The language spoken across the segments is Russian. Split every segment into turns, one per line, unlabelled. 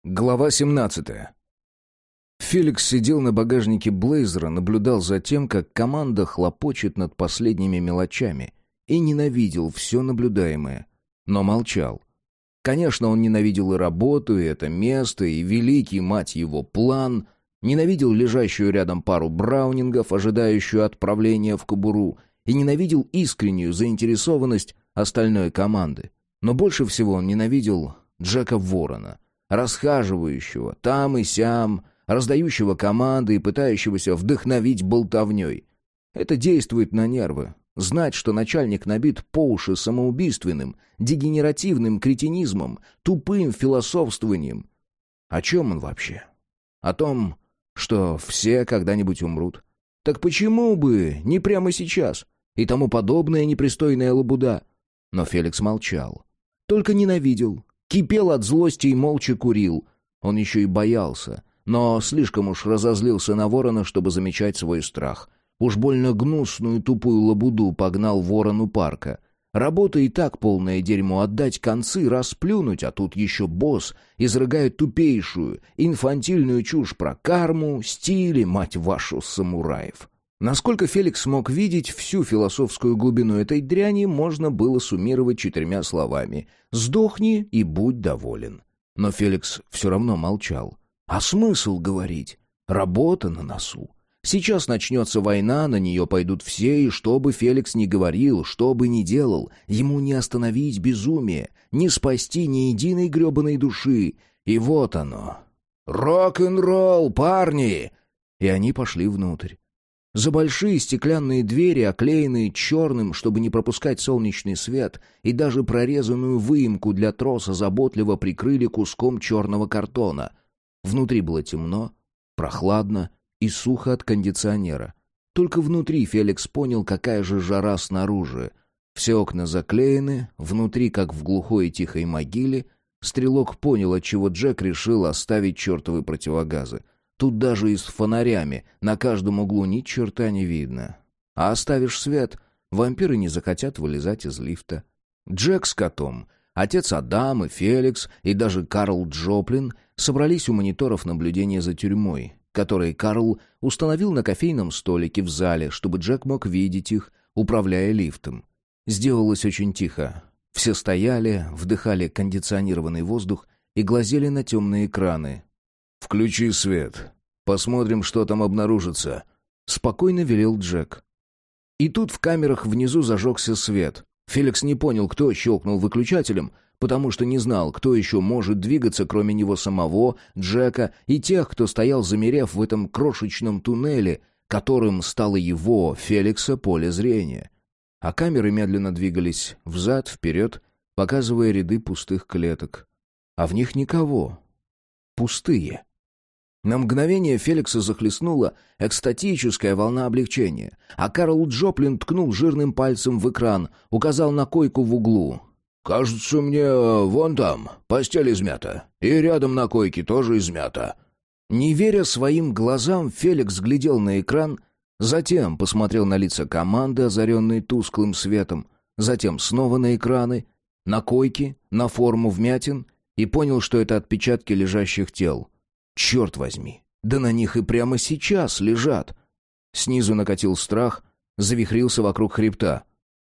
Глава 17. Феликс сидел на багажнике Блейзера, наблюдал за тем, как команда хлопочет над последними мелочами, и ненавидел все наблюдаемое, но молчал. Конечно, он ненавидел и работу, и это место, и великий, мать его, план, ненавидел лежащую рядом пару браунингов, ожидающую отправления в кобуру, и ненавидел искреннюю заинтересованность остальной команды. Но больше всего он ненавидел Джека Ворона, расхаживающего там и сям, раздающего команды и пытающегося вдохновить болтовней. Это действует на нервы. Знать, что начальник набит по уши самоубийственным, дегенеративным кретинизмом, тупым философствованием. О чем он вообще? О том, что все когда-нибудь умрут. Так почему бы не прямо сейчас? И тому подобная непристойная лабуда. Но Феликс молчал. Только ненавидел. Кипел от злости и молча курил. Он еще и боялся, но слишком уж разозлился на Ворона, чтобы замечать свой страх. Уж больно гнусную тупую лабуду погнал Ворон у парка. Работа и так полное дерьмо, отдать концы, расплюнуть, а тут еще босс изрыгает тупейшую, инфантильную чушь про карму, стили, мать вашу, самураев. Насколько Феликс мог видеть, всю философскую глубину этой дряни можно было суммировать 4 словами: «Сдохни и будь доволен». Но Феликс все равно молчал. А смысл говорить? Работа на носу. Сейчас начнется война, на нее пойдут все, и что бы Феликс ни говорил, что бы ни делал, ему не остановить безумие, не спасти ни единой гребаной души. И вот оно. «Рок-н-ролл, парни!» И они пошли внутрь. За большие стеклянные двери, оклеенные черным, чтобы не пропускать солнечный свет, и даже прорезанную выемку для троса заботливо прикрыли куском черного картона. Внутри было темно, прохладно и сухо от кондиционера. Только внутри Феликс понял, какая же жара снаружи. Все окна заклеены, внутри, как в глухой и тихой могиле. Стрелок понял, отчего Джек решил оставить чертовы противогазы. Тут даже и с фонарями на каждом углу ни черта не видно. А оставишь свет, вампиры не захотят вылезать из лифта. Джек с котом, отец Адам и Феликс, и даже Карл Джоплин собрались у мониторов наблюдения за тюрьмой, которые Карл установил на кофейном столике в зале, чтобы Джек мог видеть их, управляя лифтом. Сделалось очень тихо. Все стояли, вдыхали кондиционированный воздух и глазели на темные экраны. «Включи свет. Посмотрим, что там обнаружится», — спокойно велел Джек. И тут в камерах внизу зажегся свет. Феликс не понял, кто щелкнул выключателем, потому что не знал, кто еще может двигаться, кроме него самого, Джека и тех, кто стоял замерев в этом крошечном туннеле, которым стало его, Феликса, поле зрения. А камеры медленно двигались взад-вперед, показывая ряды пустых клеток. А в них никого. Пустые. На мгновение Феликса захлестнула экстатическая волна облегчения, а Карл Джоплин ткнул жирным пальцем в экран, указал на койку в углу. «Кажется, мне вон там постель измята, и рядом на койке тоже измята». Не веря своим глазам, Феликс глядел на экран, затем посмотрел на лица команды, озаренные тусклым светом, затем снова на экраны, на койки, на форму вмятин, и понял, что это отпечатки лежащих тел. Черт возьми, да на них и прямо сейчас лежат. Снизу накатил страх, завихрился вокруг хребта.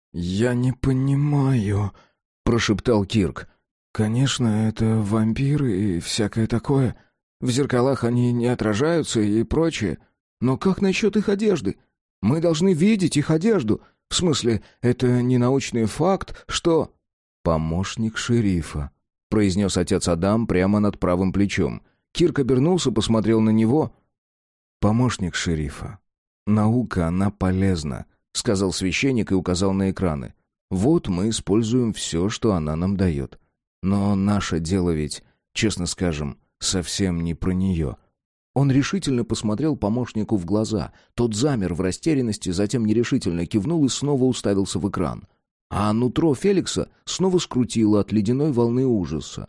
«Я не понимаю», — прошептал Кирк. «Конечно, это вампиры и всякое такое. В зеркалах они не отражаются и прочее. Но как насчет их одежды? Мы должны видеть их одежду. В смысле, это не научный факт, что...»
«Помощник шерифа», — произнес отец Адам прямо над правым плечом. Кирк обернулся, посмотрел на него. «Помощник шерифа. Наука, она полезна», — сказал священник и указал на экраны. «Вот мы используем все, что она нам дает. Но наше дело ведь, честно скажем, совсем не про нее». Он решительно посмотрел помощнику в глаза. Тот замер в растерянности, затем нерешительно кивнул и снова уставился в экран. А нутро Феликса снова скрутило от ледяной волны ужаса.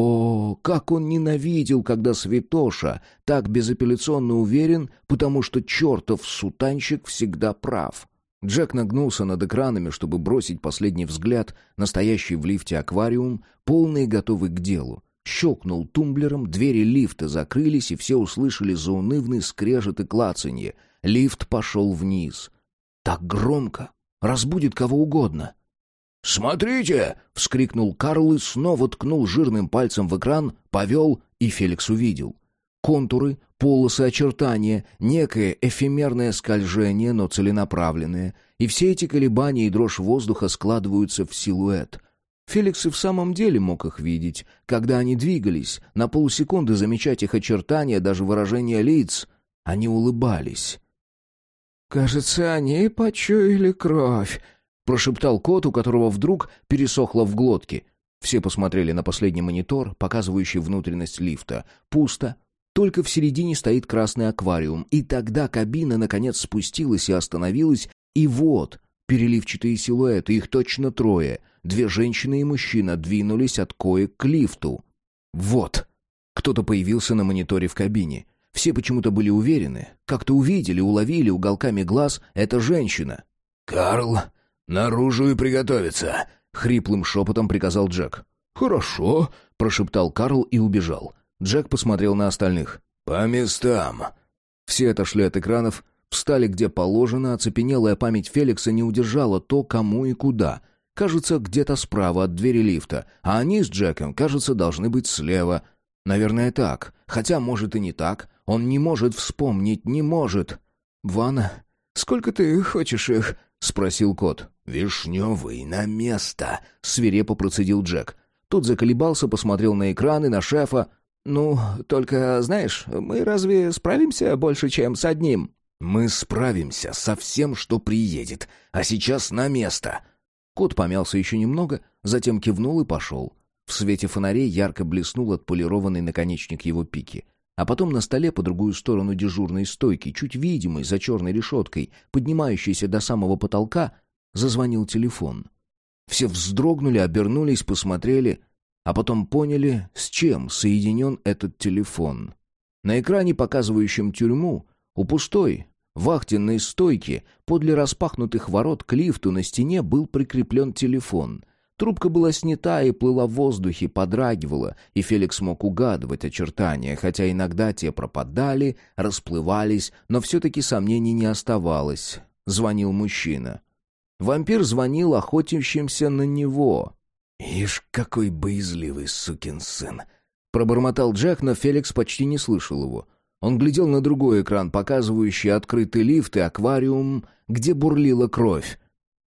О, как он ненавидел, когда святоша так безапелляционно уверен, потому что чертов сутанщик всегда прав. Джек нагнулся над экранами, чтобы бросить последний взгляд на стоящий в лифте аквариум, полный и готовый к делу. щелкнул тумблером, двери лифта закрылись, и все услышали заунывный скрежет и клацанье. Лифт пошел вниз. Так громко, разбудит кого угодно. «Смотрите!» — вскрикнул Карл и снова ткнул жирным пальцем в экран, повел, и Феликс увидел. Контуры, полосы, очертания, некое эфемерное скольжение, но целенаправленное, и все эти колебания и дрожь воздуха складываются в силуэт. Феликс и в самом деле мог их видеть, когда они двигались, на полсекунды замечать их очертания, даже выражение лиц. Они улыбались.
«Кажется, они почуяли кровь», — прошептал кот, у которого вдруг пересохло в глотке. Все посмотрели на последний монитор, показывающий внутренность лифта. Пусто. Только в середине стоит красный аквариум. И тогда кабина наконец спустилась и остановилась. И вот переливчатые силуэты, их точно трое. 2 женщины и мужчина двинулись от коек к лифту. Вот. Кто-то появился на мониторе в кабине. Все почему-то были уверены. Как-то увидели, уловили уголками глаз — это женщина.
«Карл, наружу и приготовиться!» — хриплым шепотом приказал Джек.
«Хорошо», — прошептал Карл и убежал. Джек посмотрел на остальных.
«По местам!»
Все отошли от экранов, встали где положено, оцепенелая память Феликса не удержала то, кому и куда. Кажется, где-то справа от двери лифта, а они с Джеком, кажется, должны быть слева. Наверное, так. Хотя, может, и не так. Он не может вспомнить, не может.
«Ванна, сколько ты хочешь их?»
— спросил кот.
«Вишневый, на место!»
— свирепо процедил Джек. Тот заколебался, посмотрел на экран и на шефа.
«Ну, только, знаешь, мы разве справимся больше, чем с одним?»
«Мы справимся со всем, что приедет. А сейчас на место!»
Кот помялся еще немного, затем кивнул и пошел. В свете фонарей ярко блеснул отполированный наконечник его пики. А потом на столе по другую сторону дежурной стойки, чуть видимой за черной решеткой, поднимающейся до самого потолка, зазвонил телефон. Все вздрогнули, обернулись, посмотрели, а потом поняли, с чем соединен этот телефон. На экране, показывающем тюрьму, у пустой вахтенной стойки подле распахнутых ворот к лифту на стене был прикреплен телефон. Трубка была снята и плыла в воздухе, подрагивала, и Феликс мог угадывать очертания, хотя иногда те пропадали, расплывались, но все-таки сомнений не оставалось. Звонил мужчина. Вампир звонил охотящимся на него.
«Ишь, какой боязливый сукин сын!»
Пробормотал Джек, но Феликс почти не слышал его. Он глядел на другой экран, показывающий открытый лифт и аквариум, где бурлила кровь.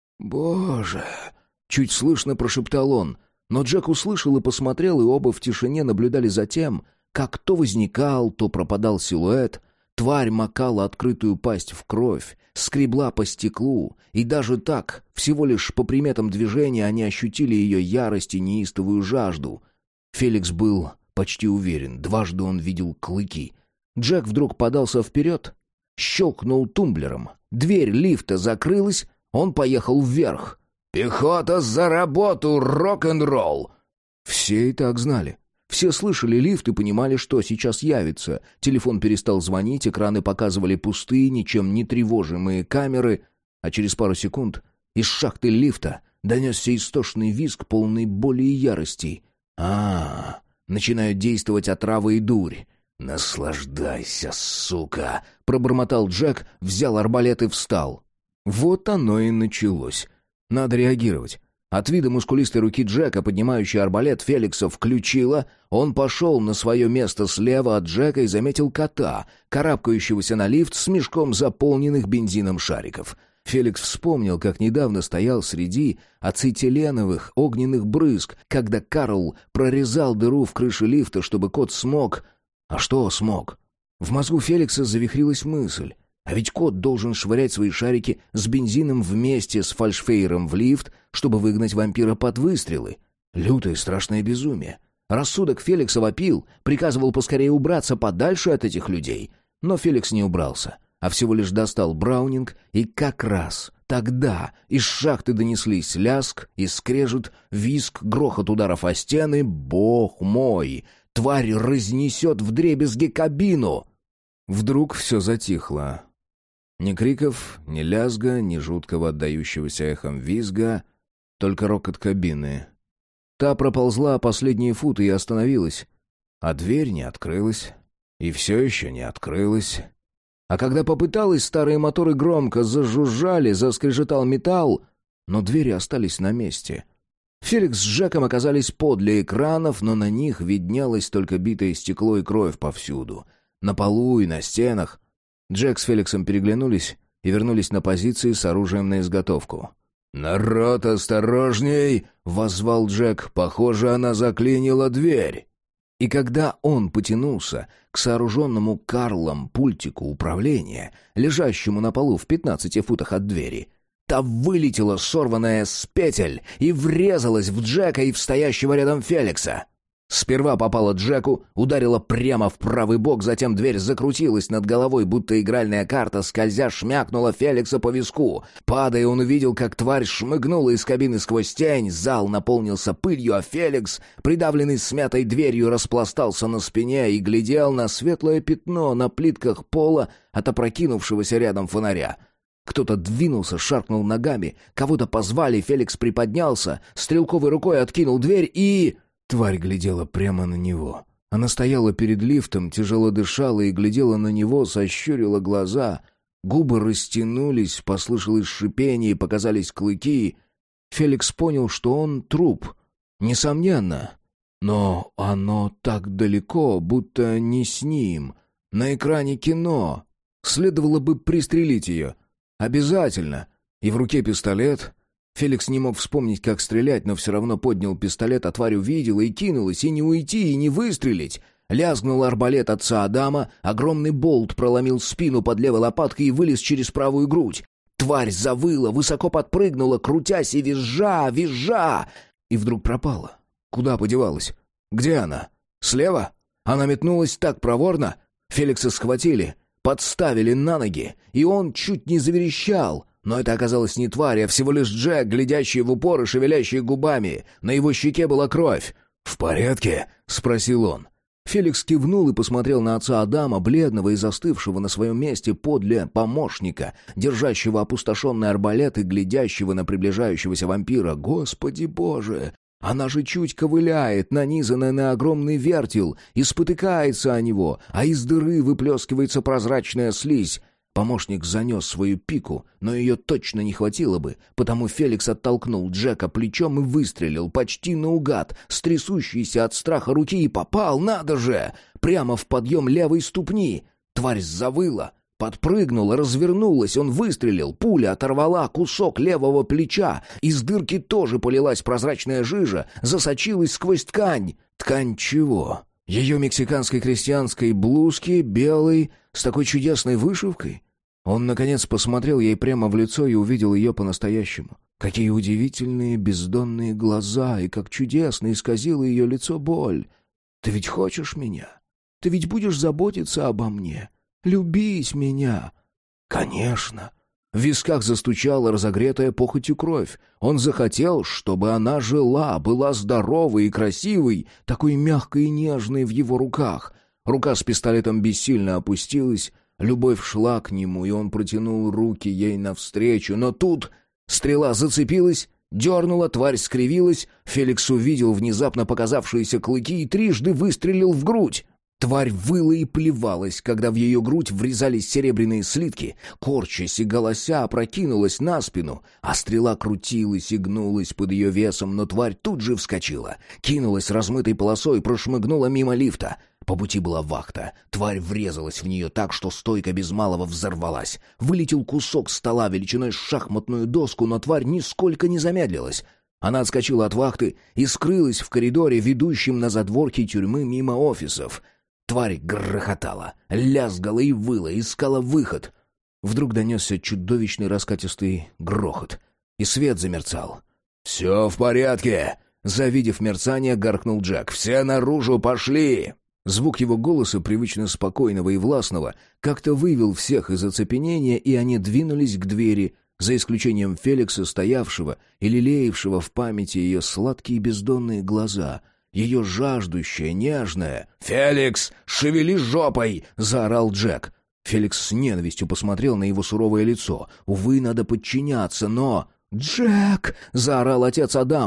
«Боже!»
— чуть слышно прошептал он. Но Джек услышал и посмотрел, и оба в тишине наблюдали за тем, как то возникал, то пропадал силуэт. Тварь макала открытую пасть в кровь, скребла по стеклу, и даже так, всего лишь по приметам движения, они ощутили ее ярость и неистовую жажду. Феликс был почти уверен, дважды он видел клыки. Джек вдруг подался вперед, щелкнул тумблером. Дверь лифта закрылась, он поехал вверх.
«Пехота за работу! Рок-н-ролл!»
Все и так знали. Все слышали лифт и понимали, что сейчас явится. Телефон перестал звонить, экраны показывали пустые, ничем не тревожимые камеры, а через пару секунд из шахты лифта донесся истошный визг, полный боли и ярости. Начинают действовать отрава и дурь.
«Наслаждайся, сука!»
— пробормотал Джек, взял арбалет и встал. Вот оно и началось. Надо реагировать. От вида мускулистой руки Джека, поднимающей арбалет, Феликса включила. Он пошел на свое место слева от Джека и заметил кота, карабкающегося на лифт с мешком заполненных бензином шариков. Феликс вспомнил, как недавно стоял среди ацетиленовых огненных брызг, когда Карл прорезал дыру в крыше лифта, чтобы кот смог... А что смог? В мозгу Феликса завихрилась мысль. А ведь кот должен швырять свои шарики с бензином вместе с фальшфейером в лифт, чтобы выгнать вампира под выстрелы. Лютое страшное безумие. Рассудок Феликса вопил, приказывал поскорее убраться подальше от этих людей. Но Феликс не убрался, а всего лишь достал браунинг, и как раз тогда из шахты донеслись лязг и скрежет, визг, грохот ударов о стены. Бог мой! Тварь разнесет вдребезги кабину! Вдруг все затихло. Ни криков, ни лязга, ни жуткого отдающегося эхом визга, только рокот кабины. Та проползла последние футы и остановилась. А дверь не открылась. И все еще не открылась. А когда попыталась, старые моторы громко зажужжали, заскрежетал металл, но двери остались на месте. Феликс с Джеком оказались подле экранов, но на них виднелось только битое стекло и кровь повсюду. На полу и на стенах. Джек с Феликсом переглянулись и вернулись на позиции с оружием на изготовку.
«Народ, осторожней!» — воззвал Джек. «Похоже, она заклинила дверь».
И когда он потянулся к сооруженному Карлом пультику управления, лежащему на полу в 15 футах от двери, та вылетела, сорванная с петель, и врезалась в Джека и в стоящего рядом Феликса. Сперва попала Джеку, ударила прямо в правый бок, затем дверь закрутилась над головой, будто игральная карта, скользя шмякнула Феликса по виску. Падая, он увидел, как тварь шмыгнула из кабины сквозь тень, зал наполнился пылью, а Феликс, придавленный смятой дверью, распластался на спине и глядел на светлое пятно на плитках пола от опрокинувшегося рядом фонаря. Кто-то двинулся, шаркнул ногами, кого-то позвали, Феликс приподнялся, стрелковой рукой откинул дверь и... Тварь глядела прямо на него. Она стояла перед лифтом, тяжело дышала и глядела на него, сощурила глаза. Губы растянулись, послышалось шипение и показались клыки. Феликс понял, что он труп. Несомненно. Но оно так далеко, будто не с ним. На экране кино. Следовало бы пристрелить ее. Обязательно. И в руке пистолет. Феликс не мог вспомнить, как стрелять, но все равно поднял пистолет, а тварь увидела и кинулась, и не уйти, и не выстрелить. Лязгнул арбалет отца Адама, огромный болт проломил спину под левой лопаткой и вылез через правую грудь. Тварь завыла, высоко подпрыгнула, крутясь и визжа, и вдруг пропала. Куда подевалась? Где она? Слева? Она метнулась так проворно. Феликса схватили, подставили на ноги, и он чуть не заверещал. Но это оказалось не тварь, а всего лишь Джек, глядящий в упор и шевелящий губами. На его щеке была кровь.
«В порядке?» — спросил он.
Феликс кивнул и посмотрел на отца Адама, бледного и застывшего на своем месте подле помощника, держащего опустошенный арбалет и глядящего на приближающегося вампира. «Господи Боже! Она же чуть ковыляет, нанизанная на огромный вертел, и спотыкается о него, а из дыры выплескивается прозрачная слизь». Помощник занес свою пику, но ее точно не хватило бы, потому Феликс оттолкнул Джека плечом и выстрелил почти наугад, с трясущейся от страха руки, и попал, надо же, прямо в подъем левой ступни. Тварь завыла, подпрыгнула, развернулась, он выстрелил, пуля оторвала кусок левого плеча, из дырки тоже полилась прозрачная жижа, засочилась сквозь ткань. Ткань чего? Ее мексиканской крестьянской блузки, белой, с такой чудесной вышивкой? Он, наконец, посмотрел ей прямо в лицо и увидел ее по-настоящему. Какие удивительные бездонные глаза, и как чудесно исказило ее лицо боль. «Ты ведь хочешь меня? Ты ведь будешь заботиться обо мне? Любить меня?» «Конечно!» В висках застучала разогретая похотью кровь. Он захотел, чтобы она жила, была здоровой и красивой, такой мягкой и нежной в его руках. Рука с пистолетом бессильно опустилась, любовь шла к нему, и он протянул руки ей навстречу. Но тут стрела зацепилась, дернула, тварь скривилась. Феликс увидел внезапно показавшиеся клыки и трижды выстрелил в грудь. Тварь выла и плевалась, когда в ее грудь врезались серебряные слитки, корчась и голося опрокинулась на спину, а стрела крутилась и гнулась под ее весом, но тварь тут же вскочила, кинулась размытой полосой, прошмыгнула мимо лифта. По пути была вахта. Тварь врезалась в нее так, что стойка без малого взорвалась. Вылетел кусок стола величиной с шахматную доску, но тварь нисколько не замедлилась. Она отскочила от вахты и скрылась в коридоре, ведущем на задворки тюрьмы мимо офисов. Тварь грохотала, лязгала и выла, искала выход. Вдруг донесся чудовищный раскатистый грохот, и свет замерцал.
«Все в порядке!»
Завидев мерцание, гаркнул Джек.
«Все наружу пошли!»
Звук его голоса, привычно спокойного и властного, как-то вывел всех из оцепенения, и они двинулись к двери, за исключением Феликса, стоявшего и лелеявшего в памяти ее сладкие бездонные глаза — ее жаждущая, нежная.
«Феликс, шевели жопой!»
— заорал Джек. Феликс с ненавистью посмотрел на его суровое лицо. Увы, надо подчиняться, но... «Джек!» — заорал отец Адам.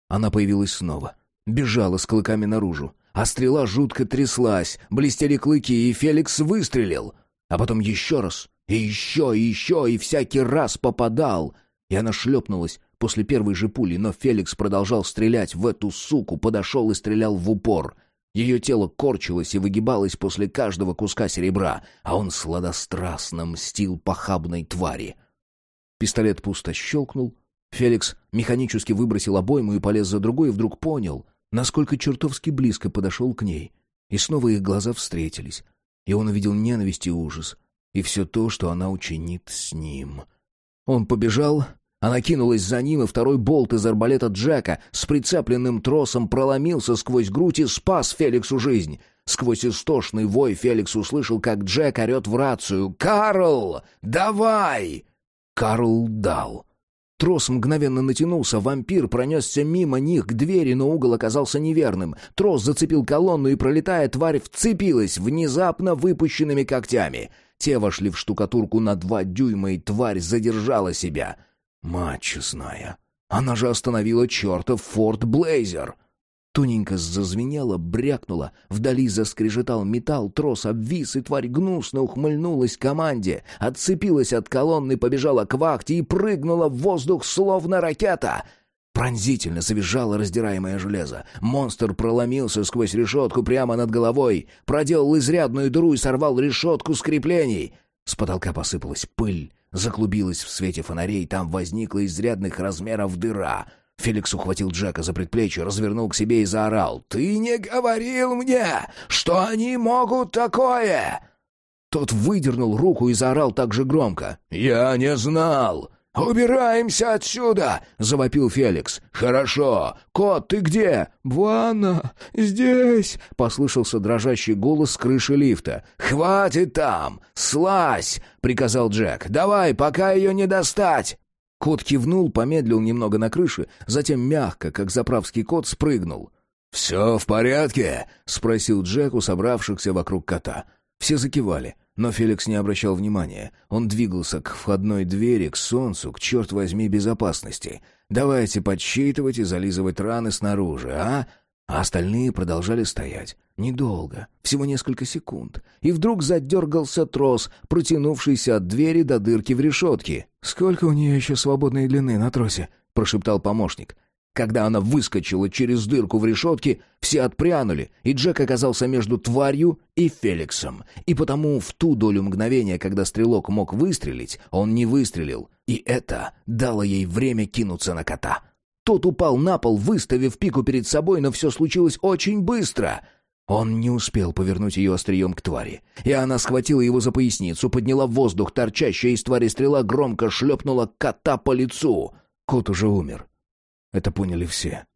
Она появилась снова. Бежала с клыками наружу. А стрела жутко тряслась, блестели клыки, и Феликс выстрелил. А потом еще раз, и еще, и всякий раз попадал. И она шлепнулась после первой же пули, но Феликс продолжал стрелять в эту суку, подошел и стрелял в упор. Ее тело корчилось и выгибалось после каждого куска серебра, а он сладострастно мстил похабной твари. Пистолет пусто щелкнул. Феликс механически выбросил обойму и полез за другой, и вдруг понял, насколько чертовски близко подошел к ней. И снова их глаза встретились, и он увидел ненависть и ужас, и все то, что она учинит с ним. Он побежал, она кинулась за ним, и второй болт из арбалета Джека с прицепленным тросом проломился сквозь грудь и спас Феликсу жизнь. Сквозь истошный вой Феликс услышал, как Джек орет в рацию: «Карл, давай!» Карл дал. Трос мгновенно натянулся, вампир пронесся мимо них к двери, но угол оказался неверным. Трос зацепил колонну, и, пролетая, тварь вцепилась внезапно выпущенными когтями. Те вошли в штукатурку на 2 дюйма, и тварь задержала себя. Мать честная, она же остановила чертов Форд Блейзер. Тоненько зазвенело, брякнуло, вдали заскрежетал металл, трос обвис, и тварь гнусно ухмыльнулась команде, отцепилась от колонны, побежала к вахте и прыгнула в воздух, словно ракета. Пронзительно завизжало раздираемое железо. Монстр проломился сквозь решетку прямо над головой, проделал изрядную дыру и сорвал решетку с креплений. С потолка посыпалась пыль, заклубилась в свете фонарей, там возникла изрядных размеров дыра. Феликс ухватил Джека за предплечье, развернул к себе и заорал: «Ты не говорил мне, что они могут такое!» Тот выдернул руку и заорал так же громко: «Я не знал!» «Убираемся отсюда!» — завопил Феликс. «Хорошо. Кот, ты где?» «Ванна, здесь!» — послышался дрожащий голос с крыши лифта. «Хватит там! Слазь!» — приказал Джек. «Давай, пока ее не достать!» Кот кивнул, помедлил немного на крыше, затем мягко, как заправский кот, спрыгнул. «Все в порядке?» — спросил Джек у собравшихся вокруг кота. Все закивали, но Феликс не обращал внимания. Он двигался к входной двери, к солнцу, к, черт возьми, безопасности. «Давайте подсчитывать и зализывать раны снаружи, а?» А остальные продолжали стоять. Недолго, всего несколько секунд. И вдруг задергался трос, протянувшийся от двери до дырки в решетке.
«Сколько у нее еще свободной длины на тросе?»
— прошептал помощник. Когда она выскочила через дырку в решетке, все отпрянули, и Джек оказался между тварью и Феликсом. И потому в ту долю мгновения, когда стрелок мог выстрелить, он не выстрелил. И это дало ей время кинуться на кота. Тот упал на пол, выставив пику перед собой, но все случилось очень быстро. Он не успел повернуть ее острием к твари, и она схватила его за поясницу, подняла в воздух торчащая из твари стрела, громко шлепнула кота по лицу. Кот уже умер. Это поняли все.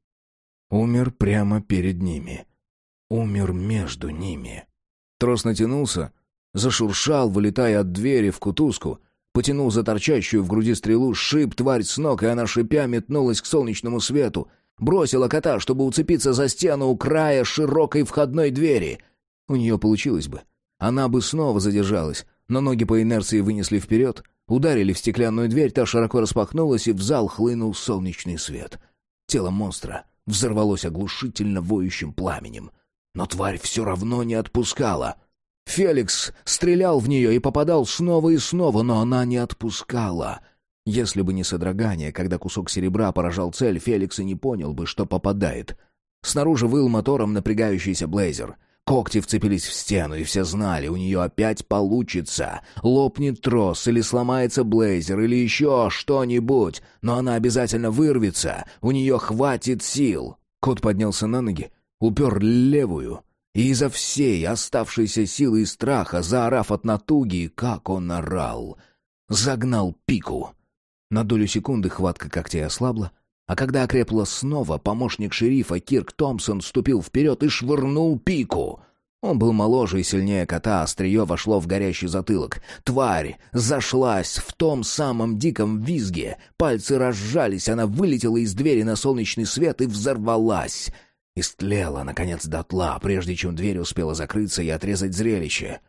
Умер прямо перед ними. Умер между ними. Трос натянулся, зашуршал, вылетая от двери в кутузку, потянул за торчащую в груди стрелу, сшиб тварь с ног, и она, шипя, метнулась к солнечному свету, бросила кота, чтобы уцепиться за стену у края широкой входной двери. У нее получилось бы. Она бы снова задержалась, но ноги по инерции вынесли вперед, ударили в стеклянную дверь, та широко распахнулась, и в зал хлынул солнечный свет. Тело монстра взорвалось оглушительно воющим пламенем. Но тварь все равно не отпускала. Феликс стрелял в нее и попадал снова и снова, но она не отпускала. Если бы не содрогание, когда кусок серебра поражал цель, Феликс и не понял бы, что попадает. Снаружи выл мотором напрягающийся Блейзер. Когти вцепились в стену, и все знали, у нее опять получится. Лопнет трос, или сломается Блейзер, или еще что-нибудь, но она обязательно вырвется, у нее хватит сил. Кот поднялся на ноги, упер левую, и изо всей оставшейся силы и страха, заорав от натуги, как он орал, загнал пику. На долю секунды хватка когтей ослабла, а когда окрепла снова, помощник шерифа Кирк Томпсон ступил вперед и швырнул пику. Он был моложе и сильнее кота, острие вошло в горящий затылок. Тварь зашлась в том самом диком визге, пальцы разжались, она вылетела из двери на солнечный свет и взорвалась. Истлела, наконец, дотла, прежде чем дверь успела закрыться и отрезать зрелище.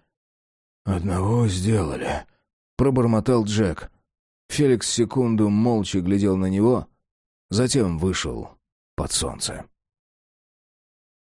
«Одного сделали», — пробормотал Джек.
Феликс секунду молча глядел на него, затем вышел под солнце.